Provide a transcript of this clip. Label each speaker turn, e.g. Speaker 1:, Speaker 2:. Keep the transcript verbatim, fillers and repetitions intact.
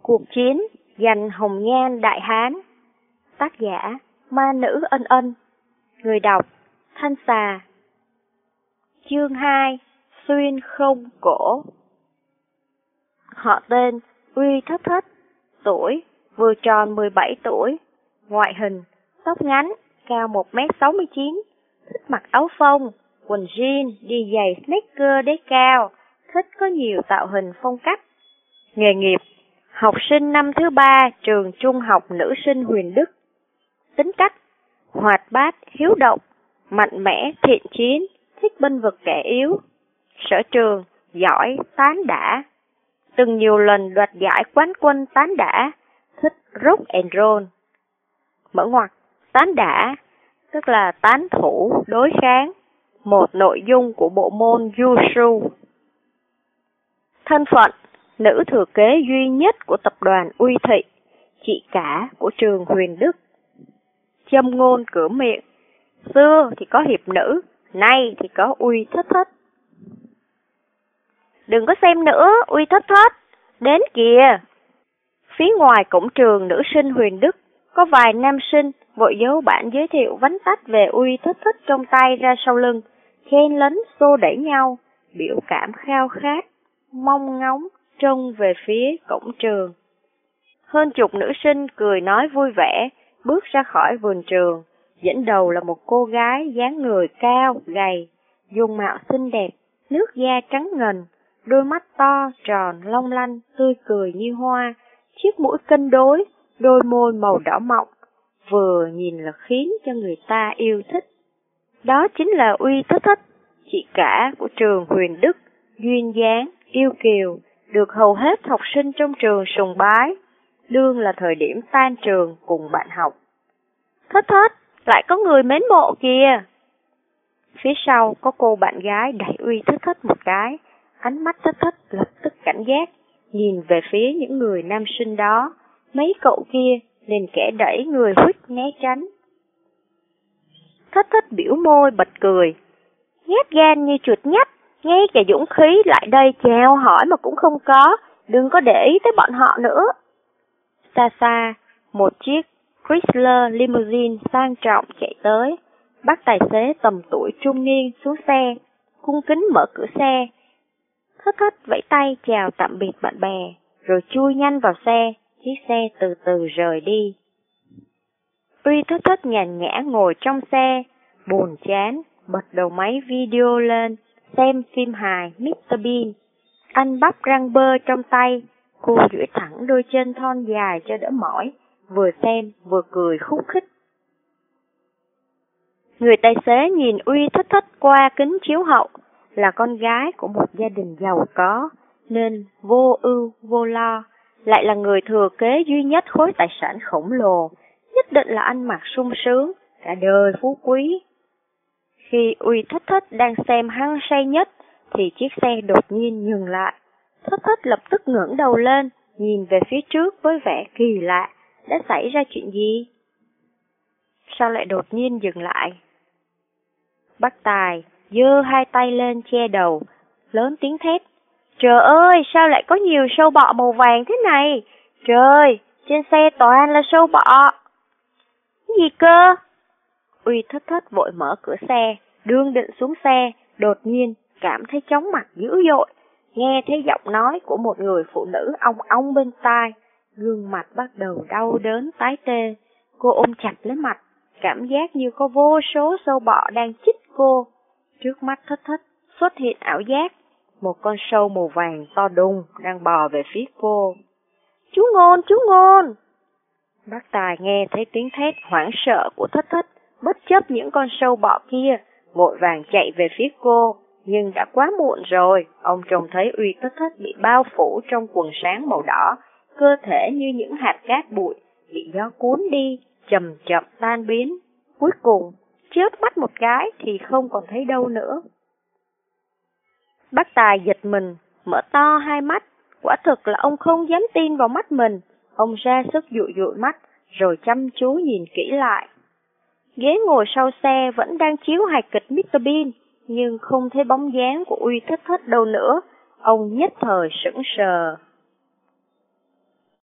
Speaker 1: Cuộc chiến giành hồng nhan Đại Hán. Tác giả Ma Nữ Ân Ân. Người đọc Thanh Xà. Chương hai. Xuyên không cổ. Họ tên Uy Thất Thất, tuổi vừa tròn mười bảy tuổi, ngoại hình tóc ngắn, cao một mét sáu mươi chín, thích mặc áo phông, quần jean, đi giày sneaker đế cao, thích có nhiều tạo hình phong cách. Nghề nghiệp: học sinh năm thứ ba trường trung học nữ sinh Huyền Đức. Tính cách: hoạt bát, hiếu động, mạnh mẽ, thiện chiến, thích bênh vực kẻ yếu. Sở trường: giỏi tán đả, từng nhiều lần đoạt giải quán quân tán đả, thích rock and roll. Mở ngoặc: tán đả tức là tán thủ, đối kháng, một nội dung của bộ môn Wushu. Thân phận: nữ thừa kế duy nhất của tập đoàn Uy Thị, chị cả của trường Huyền Đức. Châm ngôn cửa miệng: xưa thì có hiệp nữ, nay thì có Uy Thất Thất. Đừng có xem nữa, Uy Thất Thất, đến kìa. Phía ngoài cổng trường nữ sinh Huyền Đức, có vài nam sinh vội giấu bản giới thiệu vắn tắt về Uy Thất Thất trong tay ra sau lưng, chen lấn xô đẩy nhau, biểu cảm khao khát, mong ngóng trông về phía cổng trường. Hơn chục nữ sinh cười nói vui vẻ, bước ra khỏi vườn trường, dẫn đầu là một cô gái dáng người cao, gầy, dung mạo xinh đẹp, nước da trắng ngần, đôi mắt to, tròn, long lanh, tươi cười như hoa, chiếc mũi cân đối, đôi môi màu đỏ mọng, vừa nhìn là khiến cho người ta yêu thích. Đó chính là Uy Thất Thất, chị cả của trường Huyền Đức, duyên dáng, yêu kiều, được hầu hết học sinh trong trường sùng bái. Đương là thời điểm tan trường cùng bạn học. Thất Thất, lại có người mến mộ kìa. Phía sau có cô bạn gái đẩy Uy Thất Thất một cái, ánh mắt Thất Thất lập tức cảnh giác, nhìn về phía những người nam sinh đó, mấy cậu kia nên kẻ đẩy người huýt né tránh. Thất Thất biểu môi bật cười, nhát gan như chuột nhắt, ngay cả dũng khí lại đây chào hỏi mà cũng không có, đừng có để ý tới bọn họ nữa. Xa xa, một chiếc Chrysler limousine sang trọng chạy tới, bác tài xế tầm tuổi trung niên xuống xe, cung kính mở cửa xe. Thất Thất vẫy tay chào tạm biệt bạn bè, rồi chui nhanh vào xe, chiếc xe từ từ rời đi. Uy Thất Thất nhàn nhã ngồi trong xe, buồn chán, bật đầu máy video lên, xem phim hài mít tơ Bean. Anh bắp răng bơ trong tay, cô duỗi thẳng đôi chân thon dài cho đỡ mỏi, vừa xem vừa cười khúc khích. Người tài xế nhìn Uy Thất Thất qua kính chiếu hậu, là con gái của một gia đình giàu có, nên vô ưu vô lo, lại là người thừa kế duy nhất khối tài sản khổng lồ, nhất định là ăn mặc sung sướng, cả đời phú quý. Khi Uy Thất Thất đang xem hăng say nhất, thì chiếc xe đột nhiên dừng lại. Thất Thất lập tức ngẩng đầu lên, nhìn về phía trước với vẻ kỳ lạ, đã xảy ra chuyện gì? Sao lại đột nhiên dừng lại? Bác Tài giơ hai tay lên che đầu, lớn tiếng thét. Trời ơi, sao lại có nhiều sâu bọ màu vàng thế này? Trời, trên xe toàn là sâu bọ. Cái gì cơ? Uy Thất Thất vội mở cửa xe, đương định xuống xe, đột nhiên cảm thấy chóng mặt dữ dội, nghe thấy giọng nói của một người phụ nữ ong ong bên tai, gương mặt bắt đầu đau đớn tái tê. Cô ôm chặt lấy mặt, cảm giác như có vô số sâu bọ đang chích cô. Trước mắt Thất Thất xuất hiện ảo giác, một con sâu màu vàng to đùng đang bò về phía cô. Chú Ngôn, chú Ngôn! Bác Tài nghe thấy tiếng thét hoảng sợ của Thất Thất, bất chấp những con sâu bọ kia, vội vàng chạy về phía cô, nhưng đã quá muộn rồi. Ông trông thấy Uy Thất Thất bị bao phủ trong quần sáng màu đỏ, cơ thể như những hạt cát bụi bị gió cuốn đi, chậm chậm tan biến. Cuối cùng, chớp mắt một cái thì không còn thấy đâu nữa. Bác Tài giật mình, mở to hai mắt, quả thực là ông không dám tin vào mắt mình. Ông ra sức dụi dụi mắt, rồi chăm chú nhìn kỹ lại. Ghế ngồi sau xe vẫn đang chiếu hài kịch mít tơ Bean, nhưng không thấy bóng dáng của Uy Thất Thất đâu nữa. Ông nhất thời sững sờ.